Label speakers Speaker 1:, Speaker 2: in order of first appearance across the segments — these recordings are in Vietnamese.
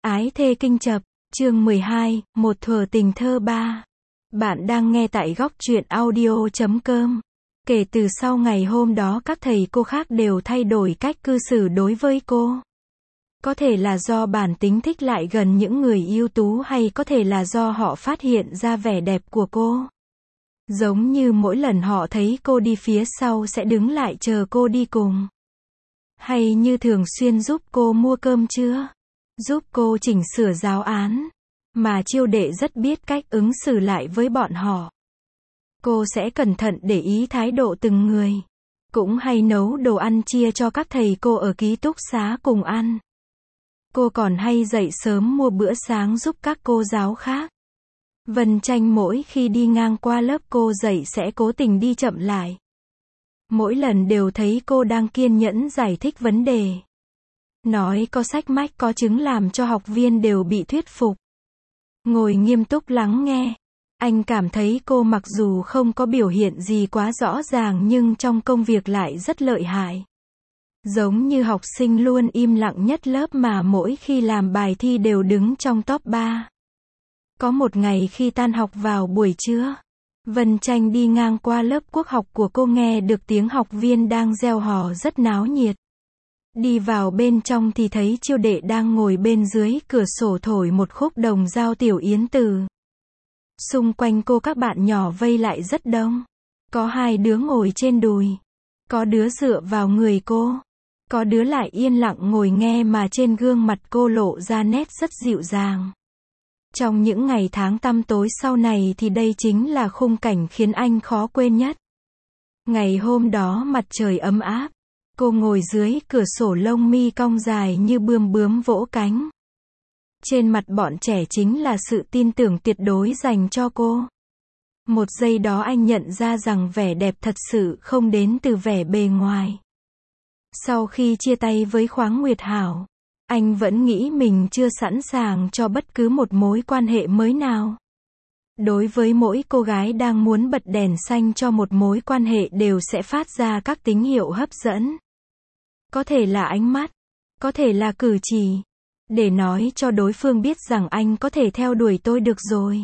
Speaker 1: Ái thê kinh chập, chương 12, một thuở tình thơ 3. Bạn đang nghe tại góc truyện audio.com. Kể từ sau ngày hôm đó các thầy cô khác đều thay đổi cách cư xử đối với cô. Có thể là do bản tính thích lại gần những người ưu tú hay có thể là do họ phát hiện ra vẻ đẹp của cô. Giống như mỗi lần họ thấy cô đi phía sau sẽ đứng lại chờ cô đi cùng. Hay như thường xuyên giúp cô mua cơm trưa, giúp cô chỉnh sửa giáo án. Mà Chiêu Đệ rất biết cách ứng xử lại với bọn họ. Cô sẽ cẩn thận để ý thái độ từng người. Cũng hay nấu đồ ăn chia cho các thầy cô ở ký túc xá cùng ăn. Cô còn hay dậy sớm mua bữa sáng giúp các cô giáo khác. Vân Tranh mỗi khi đi ngang qua lớp cô dậy sẽ cố tình đi chậm lại. Mỗi lần đều thấy cô đang kiên nhẫn giải thích vấn đề. Nói có sách mách có chứng làm cho học viên đều bị thuyết phục. Ngồi nghiêm túc lắng nghe. Anh cảm thấy cô mặc dù không có biểu hiện gì quá rõ ràng nhưng trong công việc lại rất lợi hại. Giống như học sinh luôn im lặng nhất lớp mà mỗi khi làm bài thi đều đứng trong top 3. Có một ngày khi tan học vào buổi trưa, Vân Tranh đi ngang qua lớp quốc học của cô nghe được tiếng học viên đang reo hò rất náo nhiệt. Đi vào bên trong thì thấy Chiêu Đệ đang ngồi bên dưới cửa sổ thổi một khúc đồng dao tiểu yến từ. Xung quanh cô các bạn nhỏ vây lại rất đông. Có 2 đứa ngồi trên đùi. Có đứa dựa vào người cô. Có đứa lại yên lặng ngồi nghe mà trên gương mặt cô lộ ra nét rất dịu dàng. Trong những ngày tháng tăm tối sau này thì đây chính là khung cảnh khiến anh khó quên nhất. Ngày hôm đó mặt trời ấm áp. Cô ngồi dưới cửa sổ lông mi cong dài như bướm vỗ cánh. Trên mặt bọn trẻ chính là sự tin tưởng tuyệt đối dành cho cô. Một giây đó anh nhận ra rằng vẻ đẹp thật sự không đến từ vẻ bề ngoài. Sau khi chia tay với Khoáng Nguyệt Hảo, anh vẫn nghĩ mình chưa sẵn sàng cho bất cứ một mối quan hệ mới nào. Đối với mỗi cô gái đang muốn bật đèn xanh cho một mối quan hệ đều sẽ phát ra các tín hiệu hấp dẫn. Có thể là ánh mắt, có thể là cử chỉ, để nói cho đối phương biết rằng anh có thể theo đuổi tôi được rồi.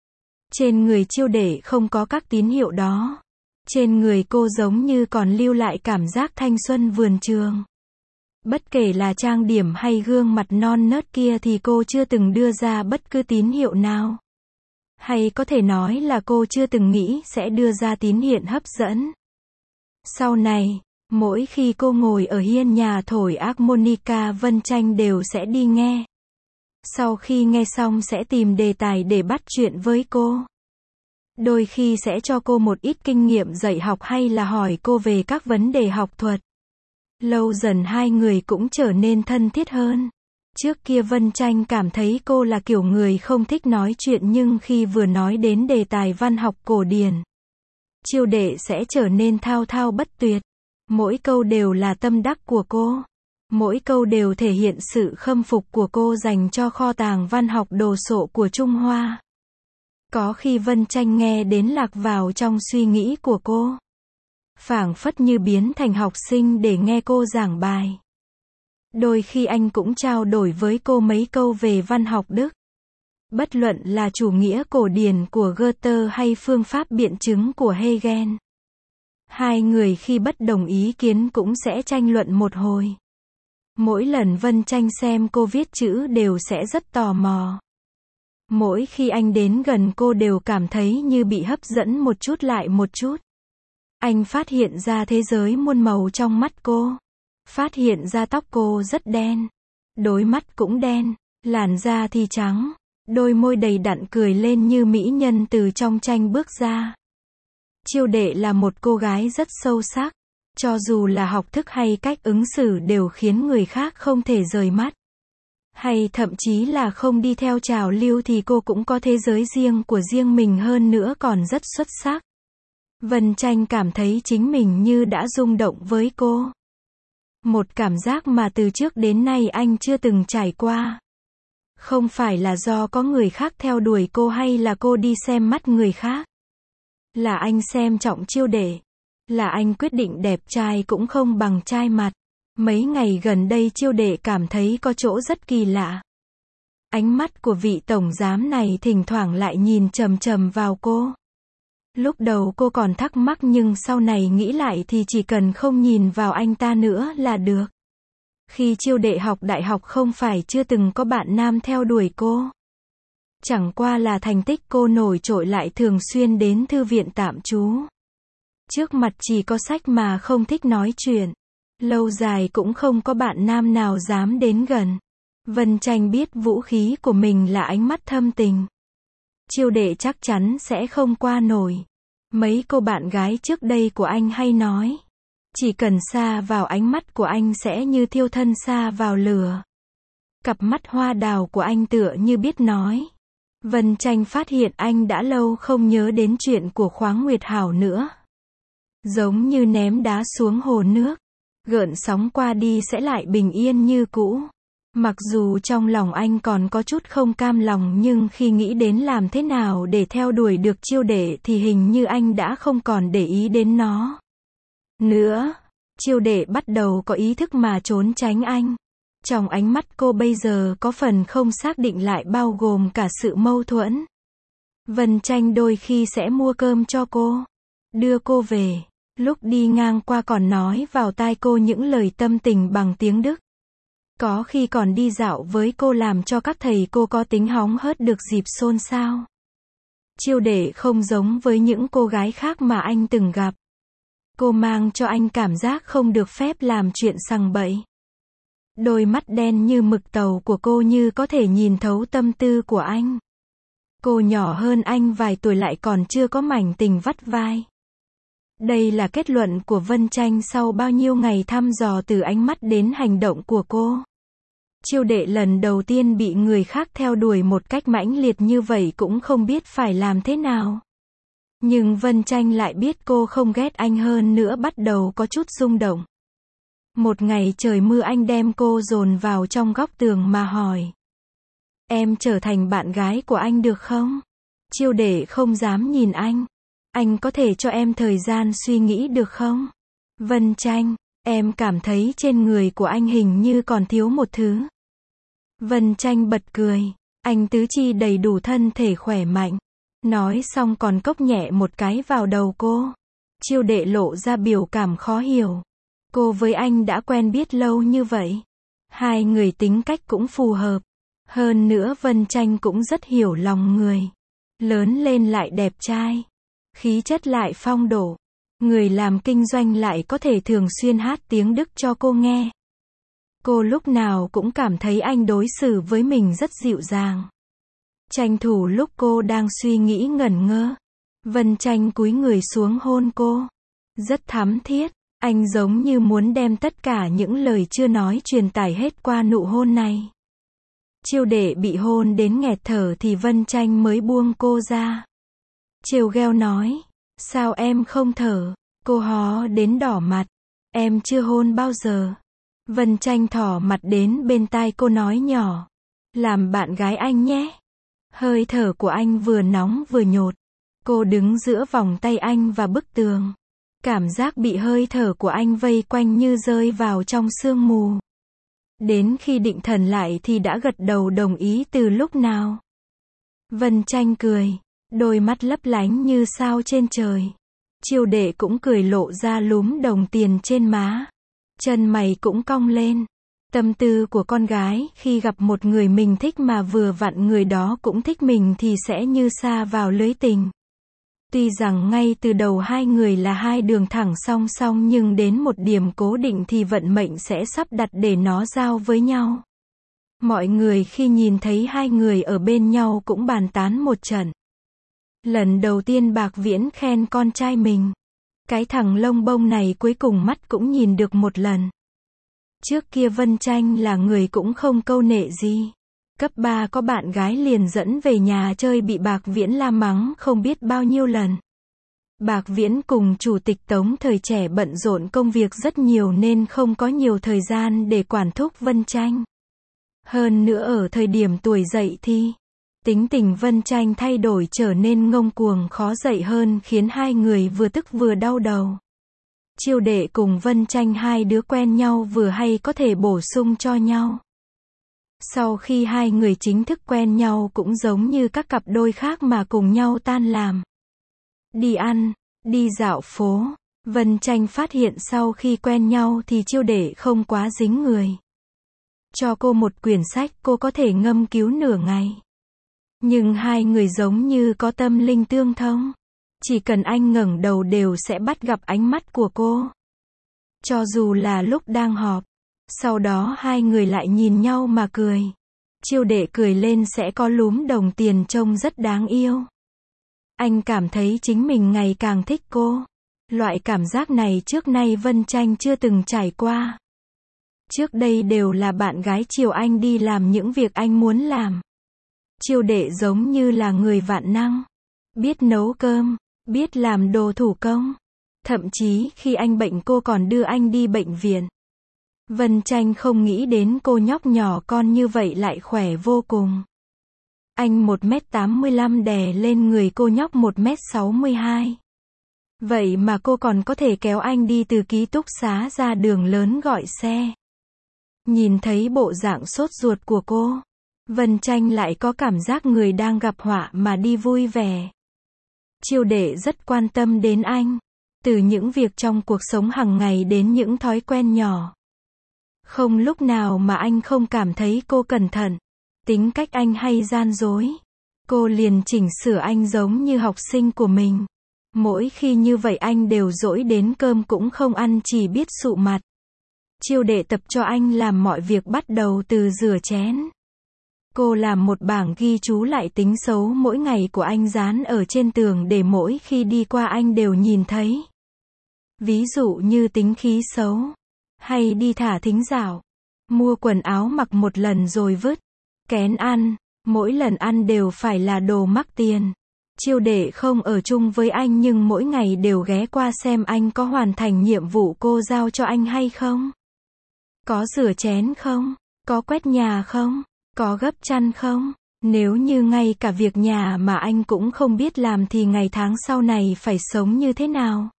Speaker 1: Trên người Chiêu Đệ không có các tín hiệu đó. Trên người cô giống như còn lưu lại cảm giác thanh xuân vườn trường. Bất kể là trang điểm hay gương mặt non nớt kia thì cô chưa từng đưa ra bất cứ tín hiệu nào. Hay có thể nói là cô chưa từng nghĩ sẽ đưa ra tín hiệu hấp dẫn. Sau này, mỗi khi cô ngồi ở hiên nhà thổi harmonica Vân Tranh đều sẽ đi nghe. Sau khi nghe xong sẽ tìm đề tài để bắt chuyện với cô. Đôi khi sẽ cho cô một ít kinh nghiệm dạy học hay là hỏi cô về các vấn đề học thuật. Lâu dần hai người cũng trở nên thân thiết hơn. Trước kia Vân Tranh cảm thấy cô là kiểu người không thích nói chuyện nhưng khi vừa nói đến đề tài văn học cổ điển, Chiêu Đệ sẽ trở nên thao thao bất tuyệt. Mỗi câu đều là tâm đắc của cô. Mỗi câu đều thể hiện sự khâm phục của cô dành cho kho tàng văn học đồ sộ của Trung Hoa. Có khi Vân Tranh nghe đến lạc vào trong suy nghĩ của cô. Phảng phất như biến thành học sinh để nghe cô giảng bài. Đôi khi anh cũng trao đổi với cô mấy câu về văn học Đức. Bất luận là chủ nghĩa cổ điển của Goethe hay phương pháp biện chứng của Hegel. Hai người khi bất đồng ý kiến cũng sẽ tranh luận một hồi. Mỗi lần Vân Tranh xem cô viết chữ đều sẽ rất tò mò. Mỗi khi anh đến gần cô đều cảm thấy như bị hấp dẫn một chút lại một chút. Anh phát hiện ra thế giới muôn màu trong mắt cô. Phát hiện ra tóc cô rất đen. Đôi mắt cũng đen. Làn da thì trắng. Đôi môi đầy đặn cười lên như mỹ nhân từ trong tranh bước ra. Chiêu Đệ là một cô gái rất sâu sắc. Cho dù là học thức hay cách ứng xử đều khiến người khác không thể rời mắt. Hay thậm chí là không đi theo trào lưu thì cô cũng có thế giới riêng của riêng mình hơn nữa còn rất xuất sắc. Vân Tranh cảm thấy chính mình như đã rung động với cô. Một cảm giác mà từ trước đến nay anh chưa từng trải qua. Không phải là do có người khác theo đuổi cô hay là cô đi xem mắt người khác. Là anh xem trọng Chiêu Đệ. Là anh quyết định đẹp trai cũng không bằng trai mặt. Mấy ngày gần đây Chiêu Đệ cảm thấy có chỗ rất kỳ lạ. Ánh mắt của vị tổng giám này thỉnh thoảng lại nhìn chằm chằm vào cô. Lúc đầu cô còn thắc mắc nhưng sau này nghĩ lại thì chỉ cần không nhìn vào anh ta nữa là được. Khi Chiêu Đệ học đại học không phải chưa từng có bạn nam theo đuổi cô. Chẳng qua là thành tích cô nổi trội lại thường xuyên đến thư viện tạm trú. Trước mặt chỉ có sách mà không thích nói chuyện. Lâu dài cũng không có bạn nam nào dám đến gần. Vân Tranh biết vũ khí của mình là ánh mắt thâm tình. Chiêu Đệ chắc chắn sẽ không qua nổi. Mấy cô bạn gái trước đây của anh hay nói. Chỉ cần sa vào ánh mắt của anh sẽ như thiêu thân sa vào lửa. Cặp mắt hoa đào của anh tựa như biết nói. Vân Tranh phát hiện anh đã lâu không nhớ đến chuyện của Khoáng Nguyệt Hảo nữa. Giống như ném đá xuống hồ nước. Gợn sóng qua đi sẽ lại bình yên như cũ. Mặc dù trong lòng anh còn có chút không cam lòng nhưng khi nghĩ đến làm thế nào để theo đuổi được Chiêu Đệ thì hình như anh đã không còn để ý đến nó nữa. Chiêu Đệ bắt đầu có ý thức mà trốn tránh anh. Trong ánh mắt cô bây giờ có phần không xác định lại bao gồm cả sự mâu thuẫn. Vân Tranh đôi khi sẽ mua cơm cho cô, đưa cô về. Lúc đi ngang qua còn nói vào tai cô những lời tâm tình bằng tiếng Đức. Có khi còn đi dạo với cô làm cho các thầy cô có tính hóng hớt được dịp xôn xao. Chiêu Đệ không giống với những cô gái khác mà anh từng gặp. Cô mang cho anh cảm giác không được phép làm chuyện sằng bậy. Đôi mắt đen như mực tàu của cô như có thể nhìn thấu tâm tư của anh. Cô nhỏ hơn anh vài tuổi lại còn chưa có mảnh tình vắt vai. Đây là kết luận của Vân Tranh sau bao nhiêu ngày thăm dò từ ánh mắt đến hành động của cô. Chiêu Đệ lần đầu tiên bị người khác theo đuổi một cách mãnh liệt như vậy cũng không biết phải làm thế nào. Nhưng Vân Tranh lại biết cô không ghét anh hơn nữa bắt đầu có chút rung động. Một ngày trời mưa anh đem cô dồn vào trong góc tường mà hỏi. Em trở thành bạn gái của anh được không? Chiêu Đệ không dám nhìn anh. Anh có thể cho em thời gian suy nghĩ được không? Vân Tranh, em cảm thấy trên người của anh hình như còn thiếu một thứ. Vân Tranh bật cười. Anh tứ chi đầy đủ thân thể khỏe mạnh. Nói xong còn cốc nhẹ một cái vào đầu cô. Chiêu Đệ lộ ra biểu cảm khó hiểu. Cô với anh đã quen biết lâu như vậy. Hai người tính cách cũng phù hợp. Hơn nữa Vân Tranh cũng rất hiểu lòng người. Lớn lên lại đẹp trai. Khí chất lại phong độ. Người làm kinh doanh lại có thể thường xuyên hát tiếng Đức cho cô nghe. Cô lúc nào cũng cảm thấy anh đối xử với mình rất dịu dàng. Tranh thủ lúc cô đang suy nghĩ ngẩn ngơ. Vân Tranh cúi người xuống hôn cô. Rất thắm thiết. Anh giống như muốn đem tất cả những lời chưa nói truyền tải hết qua nụ hôn này. Chiêu Đệ bị hôn đến nghẹt thở thì Vân Tranh mới buông cô ra. Trêu ghẹo nói. Sao em không thở? Cô hó đến đỏ mặt. Em chưa hôn bao giờ. Vân Tranh thỏ mặt đến bên tai cô nói nhỏ. Làm bạn gái anh nhé. Hơi thở của anh vừa nóng vừa nhột. Cô đứng giữa vòng tay anh và bức tường. Cảm giác bị hơi thở của anh vây quanh như rơi vào trong sương mù. Đến khi định thần lại thì đã gật đầu đồng ý từ lúc nào. Vân Tranh cười. Đôi mắt lấp lánh như sao trên trời. Chiêu Đệ cũng cười lộ ra lúm đồng tiền trên má. Chân mày cũng cong lên. Tâm tư của con gái khi gặp một người mình thích mà vừa vặn người đó cũng thích mình thì sẽ như sa vào lưới tình. Tuy rằng ngay từ đầu hai người là hai đường thẳng song song nhưng đến một điểm cố định thì vận mệnh sẽ sắp đặt để nó giao với nhau. Mọi người khi nhìn thấy hai người ở bên nhau cũng bàn tán một trận. Lần đầu tiên Bạc Viễn khen con trai mình. Cái thằng lông bông này cuối cùng mắt cũng nhìn được một lần. Trước kia Vân Tranh là người cũng không câu nệ gì. Cấp 3 có bạn gái liền dẫn về nhà chơi bị Bạc Viễn la mắng không biết bao nhiêu lần. Bạc Viễn cùng Chủ tịch Tống thời trẻ bận rộn công việc rất nhiều nên không có nhiều thời gian để quản thúc Vân Tranh. Hơn nữa ở thời điểm tuổi dậy thì, tính tình Vân Tranh thay đổi trở nên ngông cuồng khó dạy hơn khiến hai người vừa tức vừa đau đầu. Chiêu Đệ cùng Vân Tranh hai đứa quen nhau vừa hay có thể bổ sung cho nhau. Sau khi hai người chính thức quen nhau cũng giống như các cặp đôi khác mà cùng nhau tan làm. Đi ăn, đi dạo phố. Vân Tranh phát hiện sau khi quen nhau thì Chiêu Đệ không quá dính người. Cho cô một quyển sách cô có thể ngâm cứu nửa ngày. Nhưng hai người giống như có tâm linh tương thông. Chỉ cần anh ngẩng đầu đều sẽ bắt gặp ánh mắt của cô. Cho dù là lúc đang họp. Sau đó hai người lại nhìn nhau mà cười. Chiêu Đệ cười lên sẽ có lúm đồng tiền trông rất đáng yêu. Anh cảm thấy chính mình ngày càng thích cô. Loại cảm giác này trước nay Vân Tranh chưa từng trải qua. Trước đây đều là bạn gái chiều anh đi làm những việc anh muốn làm. Chiêu Đệ giống như là người vạn năng. Biết nấu cơm, biết làm đồ thủ công. Thậm chí khi anh bệnh cô còn đưa anh đi bệnh viện. Vân Tranh không nghĩ đến cô nhóc nhỏ con như vậy lại khỏe vô cùng. Anh 1m85 đè lên người cô nhóc 1m62. Vậy mà cô còn có thể kéo anh đi từ ký túc xá ra đường lớn gọi xe. Nhìn thấy bộ dạng sốt ruột của cô, Vân Tranh lại có cảm giác người đang gặp họa mà đi vui vẻ. Chiêu Đệ rất quan tâm đến anh. Từ những việc trong cuộc sống hàng ngày đến những thói quen nhỏ. Không lúc nào mà anh không cảm thấy cô cẩn thận. Tính cách anh hay gian dối. Cô liền chỉnh sửa anh giống như học sinh của mình. Mỗi khi như vậy anh đều dỗi đến cơm cũng không ăn chỉ biết sụ mặt. Chiêu Đệ tập cho anh làm mọi việc bắt đầu từ rửa chén. Cô làm một bảng ghi chú lại tính xấu mỗi ngày của anh dán ở trên tường để mỗi khi đi qua anh đều nhìn thấy. Ví dụ như tính khí xấu. Hay đi thả thính dạo. Mua quần áo mặc một lần rồi vứt. Kén ăn. Mỗi lần ăn đều phải là đồ mắc tiền. Chiêu Đệ không ở chung với anh nhưng mỗi ngày đều ghé qua xem anh có hoàn thành nhiệm vụ cô giao cho anh hay không. Có rửa chén không? Có quét nhà không? Có gấp chăn không? Nếu như ngay cả việc nhà mà anh cũng không biết làm thì ngày tháng sau này phải sống như thế nào?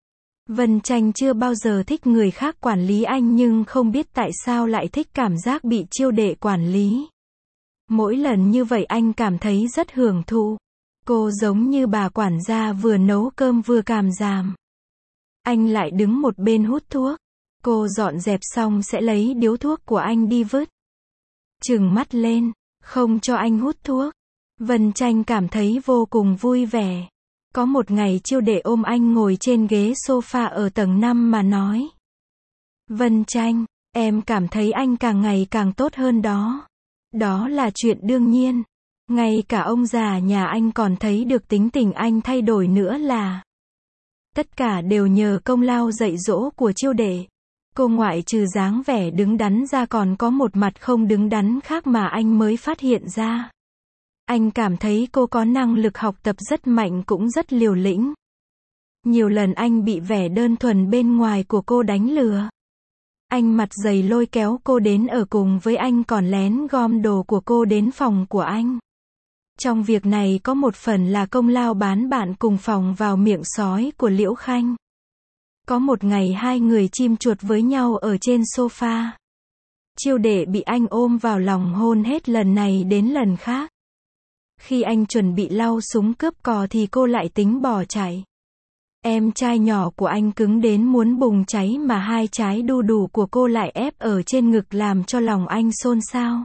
Speaker 1: Vân Tranh chưa bao giờ thích người khác quản lý anh nhưng không biết tại sao lại thích cảm giác bị Chiêu Đệ quản lý. Mỗi lần như vậy anh cảm thấy rất hưởng thụ. Cô giống như bà quản gia vừa nấu cơm vừa càm ràm. Anh lại đứng một bên hút thuốc. Cô dọn dẹp xong sẽ lấy điếu thuốc của anh đi vứt. Trừng mắt lên, không cho anh hút thuốc. Vân Tranh cảm thấy vô cùng vui vẻ. Có một ngày Chiêu Đệ ôm anh ngồi trên ghế sofa ở tầng 5 mà nói. Vân Tranh, em cảm thấy anh càng ngày càng tốt hơn đó. Đó là chuyện đương nhiên. Ngay cả ông già nhà anh còn thấy được tính tình anh thay đổi nữa là. Tất cả đều nhờ công lao dạy dỗ của Chiêu Đệ. Cô ngoại trừ dáng vẻ đứng đắn ra còn có một mặt không đứng đắn khác mà anh mới phát hiện ra. Anh cảm thấy cô có năng lực học tập rất mạnh cũng rất liều lĩnh. Nhiều lần anh bị vẻ đơn thuần bên ngoài của cô đánh lừa. Anh mặt dày lôi kéo cô đến ở cùng với anh còn lén gom đồ của cô đến phòng của anh. Trong việc này có một phần là công lao bán bạn cùng phòng vào miệng sói của Liễu Khanh. Có một ngày hai người chim chuột với nhau ở trên sofa. Chiêu Đệ bị anh ôm vào lòng hôn hết lần này đến lần khác. Khi anh chuẩn bị lau súng cướp cò thì cô lại tính bỏ chạy. Em trai nhỏ của anh cứng đến muốn bùng cháy mà hai trái đu đủ của cô lại ép ở trên ngực làm cho lòng anh xôn xao.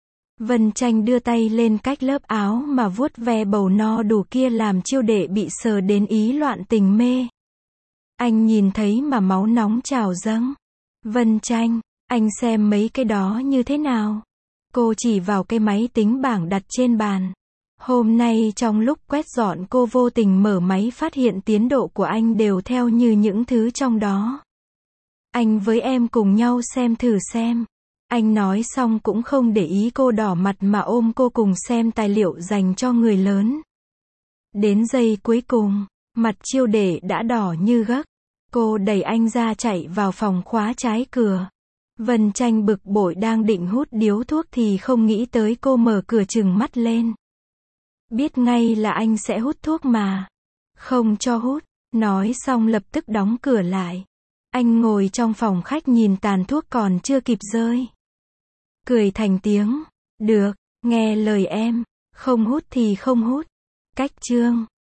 Speaker 1: Vân Tranh đưa tay lên cách lớp áo mà vuốt ve bầu no đủ kia làm Chiêu Đệ bị sờ đến ý loạn tình mê. Anh nhìn thấy mà máu nóng trào dâng. Vân Tranh, anh xem mấy cái đó như thế nào? Cô chỉ vào cái máy tính bảng đặt trên bàn. Hôm nay trong lúc quét dọn cô vô tình mở máy phát hiện tiến độ của anh đều theo như những thứ trong đó. Anh với em cùng nhau xem thử xem. Anh nói xong cũng không để ý cô đỏ mặt mà ôm cô cùng xem tài liệu dành cho người lớn. Đến giây cuối cùng, mặt Chiêu Đệ đã đỏ như gấc. Cô đẩy anh ra chạy vào phòng khóa trái cửa. Vân Tranh bực bội đang định hút điếu thuốc thì không nghĩ tới cô mở cửa trừng mắt lên. Biết ngay là anh sẽ hút thuốc mà. Không cho hút. Nói xong lập tức đóng cửa lại. Anh ngồi trong phòng khách nhìn tàn thuốc còn chưa kịp rơi. Cười thành tiếng. Được, nghe lời em. Không hút thì không hút. Cách chương